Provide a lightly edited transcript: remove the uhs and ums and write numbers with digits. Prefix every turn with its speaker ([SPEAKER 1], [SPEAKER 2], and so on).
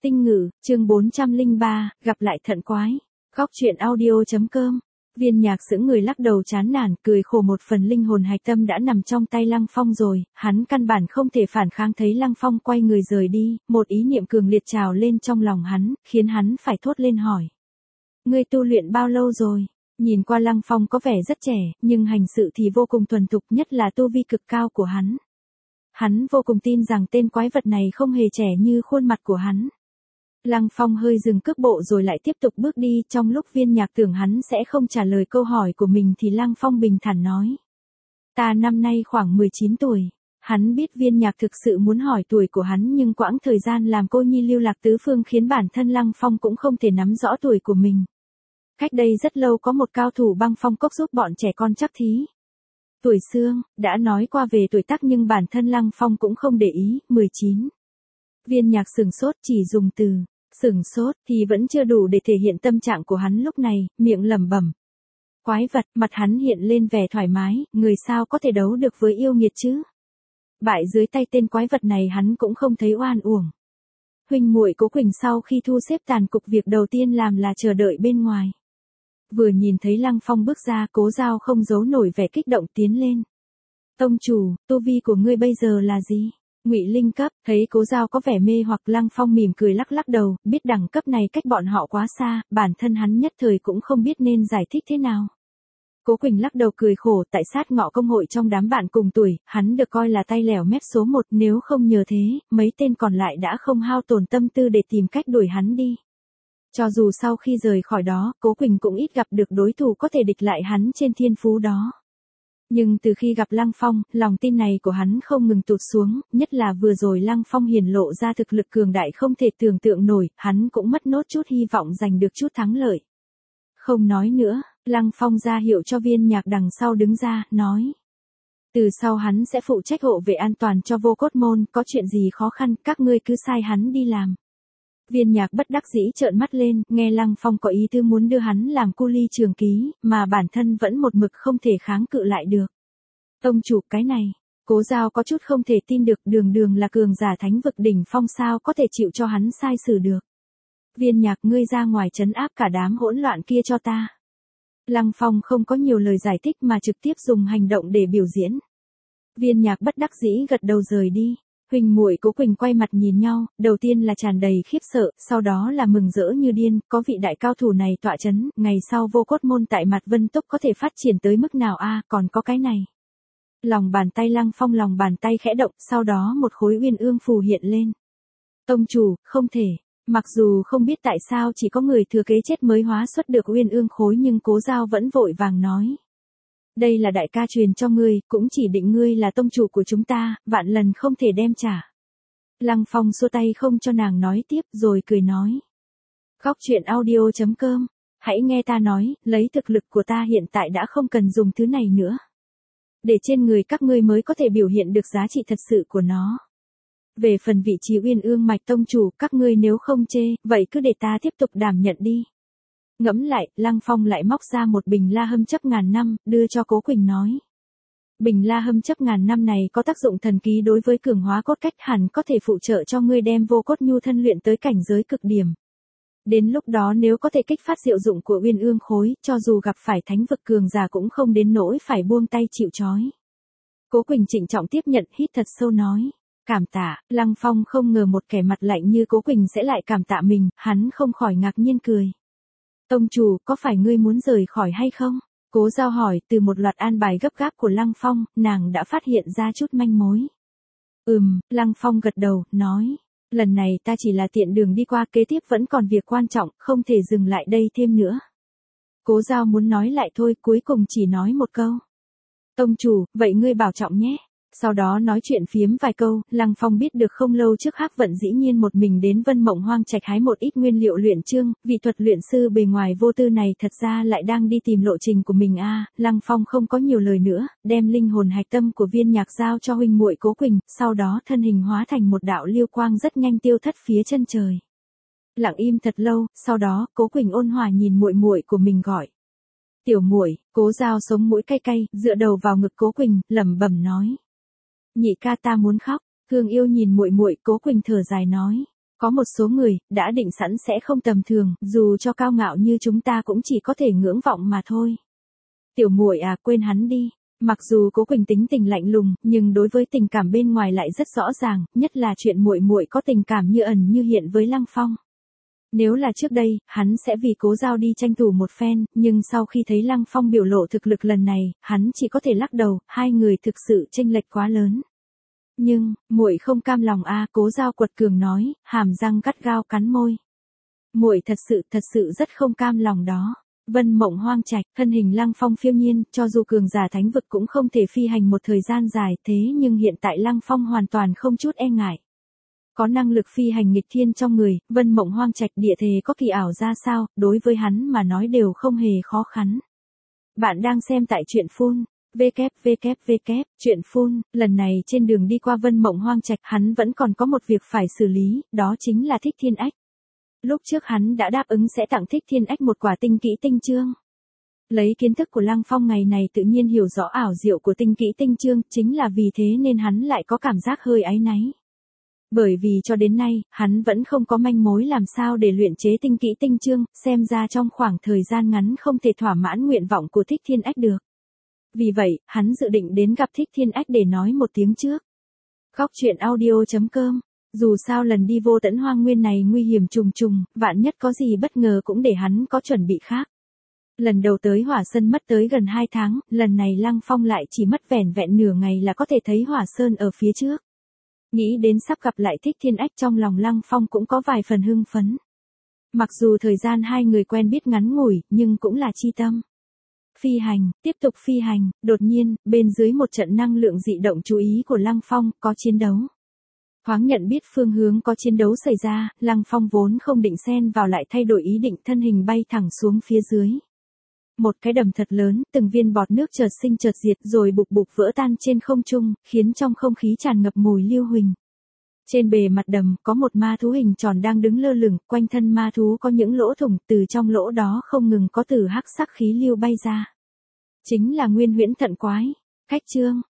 [SPEAKER 1] Tinh ngữ, chương 403, gặp lại thận quái. Góc truyện audio.com. Viên Nhạc sững người lắc đầu chán nản, cười khổ, một phần linh hồn hạch tâm đã nằm trong tay Lăng Phong rồi, hắn căn bản không thể phản kháng. Thấy Lăng Phong quay người rời đi, một ý niệm cường liệt trào lên trong lòng hắn, khiến hắn phải thốt lên hỏi. Ngươi tu luyện bao lâu rồi? Nhìn qua Lăng Phong có vẻ rất trẻ, nhưng hành sự thì vô cùng thuần thục, nhất là tu vi cực cao của hắn. Hắn vô cùng tin rằng tên quái vật này không hề trẻ như khuôn mặt của hắn. Lăng Phong hơi dừng cước bộ rồi lại tiếp tục bước đi. Trong lúc Viên Nhạc tưởng hắn sẽ không trả lời câu hỏi của mình thì Lăng Phong bình thản nói. Ta năm nay khoảng 19 tuổi. Hắn biết Viên Nhạc thực sự muốn hỏi tuổi của hắn, nhưng quãng thời gian làm cô nhi lưu lạc tứ phương khiến bản thân Lăng Phong cũng không thể nắm rõ tuổi của mình. Cách đây rất lâu có một cao thủ băng phong cốc giúp bọn trẻ con chắc thí. Tuổi xương, đã nói qua về tuổi tác nhưng bản thân Lăng Phong cũng không để ý. 19. Viên Nhạc sửng sốt, chỉ dùng từ sửng sốt thì vẫn chưa đủ để thể hiện tâm trạng của hắn lúc này, miệng lẩm bẩm. Quái vật, mặt hắn hiện lên vẻ thoải mái, người sao có thể đấu được với yêu nghiệt chứ? Bại dưới tay tên quái vật này hắn cũng không thấy oan uổng. Huynh muội Cố Quỳnh sau khi thu xếp tàn cục, việc đầu tiên làm là chờ đợi bên ngoài. Vừa nhìn thấy Lăng Phong bước ra, Cố Giao không giấu nổi vẻ kích động tiến lên. Tông chủ, tu vi của ngươi bây giờ là gì? Ngụy linh cấp. Thấy Cố Giao có vẻ mê hoặc, Lăng Phong mỉm cười lắc lắc đầu, biết đẳng cấp này cách bọn họ quá xa, bản thân hắn nhất thời cũng không biết nên giải thích thế nào. Cố Quỳnh lắc đầu cười khổ, tại sát ngọ công hội trong đám bạn cùng tuổi, hắn được coi là tay lẻo mép số 1, nếu không nhờ thế, mấy tên còn lại đã không hao tổn tâm tư để tìm cách đuổi hắn đi. Cho dù sau khi rời khỏi đó, Cố Quỳnh cũng ít gặp được đối thủ có thể địch lại hắn trên thiên phú đó. Nhưng từ khi gặp Lăng Phong, lòng tin này của hắn không ngừng tụt xuống, nhất là vừa rồi Lăng Phong hiển lộ ra thực lực cường đại không thể tưởng tượng nổi, hắn cũng mất nốt chút hy vọng giành được chút thắng lợi. Không nói nữa, Lăng Phong ra hiệu cho Viên Nhạc đằng sau đứng ra, nói. Từ sau hắn sẽ phụ trách hộ vệ an toàn cho Vô Cốt Môn, có chuyện gì khó khăn, các ngươi cứ sai hắn đi làm. Viên Nhạc bất đắc dĩ trợn mắt lên, nghe Lăng Phong có ý tư muốn đưa hắn làm cu ly trường ký, mà bản thân vẫn một mực không thể kháng cự lại được. Tông chủ, cái này, Cố Giao có chút không thể tin được, đường là cường giả thánh vực đỉnh phong sao có thể chịu cho hắn sai xử được. Viên Nhạc, ngươi ra ngoài trấn áp cả đám hỗn loạn kia cho ta. Lăng Phong không có nhiều lời giải thích mà trực tiếp dùng hành động để biểu diễn. Viên Nhạc bất đắc dĩ gật đầu rời đi. Huynh muội Cố Quỳnh quay mặt nhìn nhau, đầu tiên là tràn đầy khiếp sợ, sau đó là mừng rỡ như điên, có vị đại cao thủ này tọa chấn, ngày sau Vô Cốt Môn tại Mạt Vân Túc có thể phát triển tới mức nào a, còn có cái này. Lòng bàn tay Lăng Phong khẽ động, sau đó một khối uyên ương phù hiện lên. Tông chủ, không thể. Mặc dù không biết tại sao chỉ có người thừa kế chết mới hóa xuất được uyên ương khối, nhưng Cố Giao vẫn vội vàng nói. Đây là đại ca truyền cho ngươi, cũng chỉ định ngươi là tông chủ của chúng ta, vạn lần không thể đem trả. Lăng Phong xua tay không cho nàng nói tiếp, rồi cười nói. Góc truyện audio.com, hãy nghe ta nói, lấy thực lực của ta hiện tại đã không cần dùng thứ này nữa. Để trên người các ngươi mới có thể biểu hiện được giá trị thật sự của nó. Về phần vị trí uyên ương mạch tông chủ, các ngươi nếu không chê, vậy cứ để ta tiếp tục đảm nhận đi. Ngẫm lại, Lăng Phong lại móc ra một bình la hâm chấp ngàn năm, đưa cho Cố Quỳnh nói. Bình la hâm chấp ngàn năm này có tác dụng thần kỳ đối với cường hóa cốt cách, hẳn có thể phụ trợ cho ngươi đem vô cốt nhu thân luyện tới cảnh giới cực điểm. Đến lúc đó nếu có thể kích phát diệu dụng của uyên ương khối, cho dù gặp phải thánh vực cường giả cũng không đến nỗi phải buông tay chịu trói. Cố Quỳnh trịnh trọng tiếp nhận, hít thật sâu nói. Cảm tạ. Lăng Phong không ngờ một kẻ mặt lạnh như Cố Quỳnh sẽ lại cảm tạ mình, hắn không khỏi ngạc nhiên cười. Tông chủ, có phải ngươi muốn rời khỏi hay không? Cố Giao hỏi, từ một loạt an bài gấp gáp của Lăng Phong, nàng đã phát hiện ra chút manh mối. Lăng Phong gật đầu, nói. Lần này ta chỉ là tiện đường đi qua, kế tiếp vẫn còn việc quan trọng, không thể dừng lại đây thêm nữa. Cố Giao muốn nói lại thôi, cuối cùng chỉ nói một câu. Tông chủ, vậy ngươi bảo trọng nhé. Sau đó nói chuyện phiếm vài câu, Lăng Phong biết được không lâu trước Hắc Vận dĩ nhiên một mình đến Vân Mộng Hoang Trạch hái một ít nguyên liệu luyện chương, vị thuật luyện sư bề ngoài vô tư này thật ra lại đang đi tìm lộ trình của mình a. Lăng Phong không có nhiều lời nữa, đem linh hồn hạch tâm của Viên Nhạc giao cho huynh muội Cố Quỳnh, sau đó thân hình hóa thành một đạo lưu quang rất nhanh tiêu thất phía chân trời. Lặng im thật lâu, sau đó Cố Quỳnh ôn hòa nhìn muội muội của mình gọi. Tiểu muội. Cố Giao sống mũi cay cay, dựa đầu vào ngực Cố Quỳnh, lẩm bẩm nói. Nhị ca ta muốn khóc. Thương yêu nhìn muội muội, Cố Quỳnh thở dài nói. Có một số người, đã định sẵn sẽ không tầm thường, dù cho cao ngạo như chúng ta cũng chỉ có thể ngưỡng vọng mà thôi. Tiểu muội à, quên hắn đi. Mặc dù Cố Quỳnh tính tình lạnh lùng, nhưng đối với tình cảm bên ngoài lại rất rõ ràng, nhất là chuyện muội muội có tình cảm như ẩn như hiện với Lăng Phong. Nếu là trước đây, hắn sẽ vì Cố Giao đi tranh thủ một phen, nhưng sau khi thấy Lăng Phong biểu lộ thực lực lần này, hắn chỉ có thể lắc đầu, hai người thực sự chênh lệch quá lớn. Nhưng, muội không cam lòng a, Cố Giao quật cường nói, hàm răng gắt gao cắn môi. Muội thật sự rất không cam lòng đó. Vân Mộng Hoang Trạch, thân hình Lăng Phong phiêu nhiên, cho dù cường giả thánh vực cũng không thể phi hành một thời gian dài, thế nhưng hiện tại Lăng Phong hoàn toàn không chút e ngại. Có năng lực phi hành nghịch thiên trong người, Vân Mộng Hoang Trạch địa thế có kỳ ảo ra sao, đối với hắn mà nói đều không hề khó khăn. Bạn đang xem tại truyện phun. Truyện phun, lần này trên đường đi qua Vân Mộng Hoang Trạch, hắn vẫn còn có một việc phải xử lý, đó chính là Thích Thiên Ách. Lúc trước hắn đã đáp ứng sẽ tặng Thích Thiên Ách một quả tinh kỹ tinh chương. Lấy kiến thức của Lăng Phong ngày này tự nhiên hiểu rõ ảo diệu của tinh kỹ tinh chương, chính là vì thế nên hắn lại có cảm giác hơi áy náy. Bởi vì cho đến nay, hắn vẫn không có manh mối làm sao để luyện chế tinh kỹ tinh chương, xem ra trong khoảng thời gian ngắn không thể thỏa mãn nguyện vọng của Thích Thiên Ách được. Vì vậy, hắn dự định đến gặp Thích Thiên Ách để nói một tiếng trước. Góc truyện audio.com. Dù sao lần đi vô tận hoang nguyên này nguy hiểm trùng trùng, vạn nhất có gì bất ngờ cũng để hắn có chuẩn bị khác. Lần đầu tới Hỏa Sơn mất tới gần 2 tháng, lần này Lăng Phong lại chỉ mất vẻn vẹn nửa ngày là có thể thấy Hỏa Sơn ở phía trước. Nghĩ đến sắp gặp lại Thích Thiên Ách, trong lòng Lăng Phong cũng có vài phần hưng phấn. Mặc dù thời gian hai người quen biết ngắn ngủi, nhưng cũng là chi tâm. Phi hành, tiếp tục phi hành, đột nhiên, bên dưới một trận năng lượng dị động chú ý của Lăng Phong, có chiến đấu. Thoáng nhận biết phương hướng có chiến đấu xảy ra, Lăng Phong vốn không định xen vào lại thay đổi ý định, thân hình bay thẳng xuống phía dưới. Một cái đầm thật lớn, từng viên bọt nước chợt sinh chợt diệt rồi bục bục vỡ tan trên không trung, khiến trong không khí tràn ngập mùi lưu huỳnh. Trên bề mặt đầm, có một ma thú hình tròn đang đứng lơ lửng, quanh thân ma thú có những lỗ thủng, từ trong lỗ đó không ngừng có từ hắc sắc khí lưu bay ra. Chính là Nguyên Huyễn Thận Quái. Khách chương.